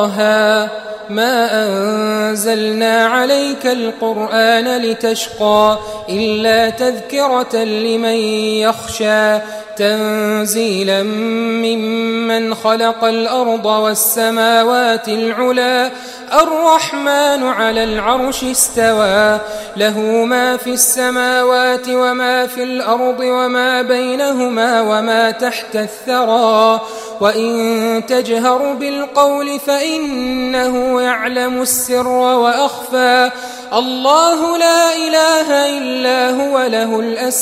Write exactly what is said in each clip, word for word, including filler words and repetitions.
طه ما أنزلنا عليك القرآن لتشقى إلا تذكرة لمن يخشى تنزيلا ممن خلق الأرض والسماوات العلى الرحمن على العرش استوى له ما في السماوات وما في الأرض وما بينهما وما تحت الثرى وإن تجهر بالقول فإنه يعلم السر وأخفى الله لا إله إلا هو له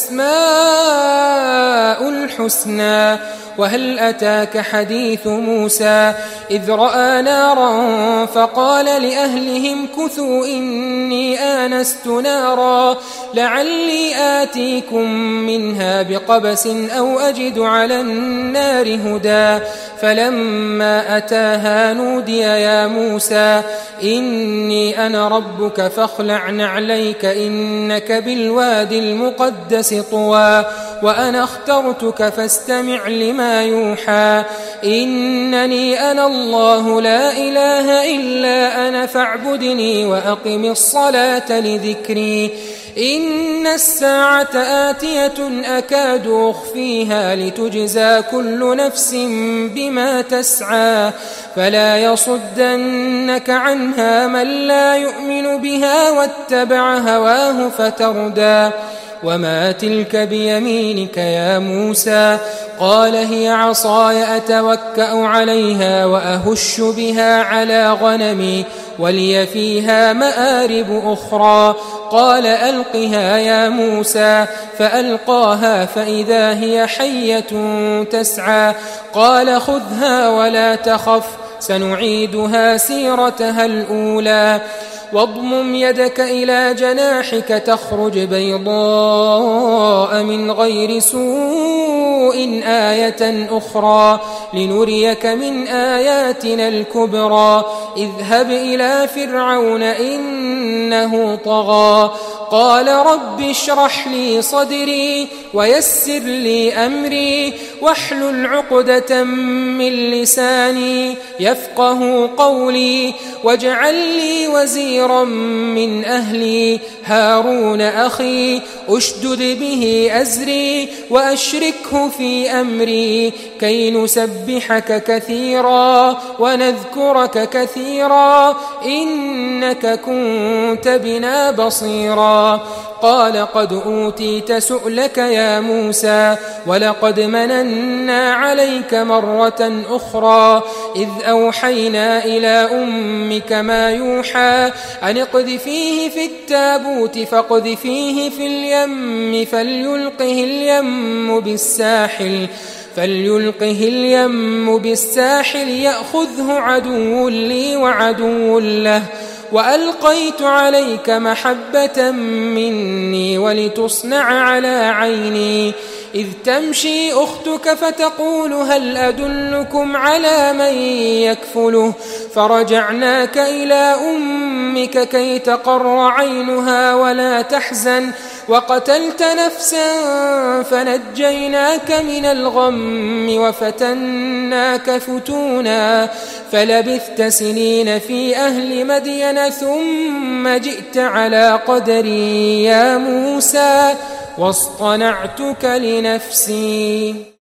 الأسماء الحسنى وهل أتاك حديث موسى إذ رأى نارا فقال لأهلهم كثوا إني آنست نارا لعلي آتيكم منها بقبس أو أجد على النار هدى فلما أتاها نودي يا موسى إني أنا ربك فاخلع نعليك إنك بالوادي المقدس طوى وأنا اخترتك فاستمع لما يوحى إنني أنا الله لا إله إلا أنا فاعبدني وأقم الصلاة لذكري إن الساعة آتية أكاد أخفيها لتجزى كل نفس بما تسعى فلا يصدنك عنها من لا يؤمن بها واتبع هواه فتردى وما تلك بيمينك يا موسى قال هي عصاي أتوكأ عليها وأهش بها على غنمي ولي فيها مآرب أخرى قال ألقها يا موسى فألقاها فإذا هي حية تسعى قال خذها ولا تخف سنعيدها سيرتها الأولى واضمم يدك إلى جناحك تخرج بيضاء من غير سوء آية أخرى لنريك من آياتنا الكبرى اذهب إلى فرعون إنه طغى قال رب اشرح لي صدري ويسر لي أمري واحلل عقدة من لساني يفقه قولي واجعل لي وزيرا من أهلي هارون أخي أشدد به أزري وأشركه في أمري كي نسبحك كثيرا ونذكرك كثيرا إنك كنت بنا بصيرا قال قد أوتيت سؤلك يا موسى ولقد مننا عليك مرة أخرى إذ أوحينا إلى أمك ما يوحى أن اقذفيه في التابوت فاقذفيه في اليم فليلقه اليم بالساحل فليلقه اليم بالساحل يأخذه عدو لي وعدو له وألقيت عليك محبة مني ولتصنع على عيني إذ تمشي أختك فتقول هل أدلكم على من يكفله فرجعناك إلى أمك كي تقر عينها ولا تحزن وقتلت نفسا فنجيناك من الغم وفتناك فتونا فلبثت سنين في أهل مدين ثم جئت على قدري يا موسى واصطنعتك لنفسي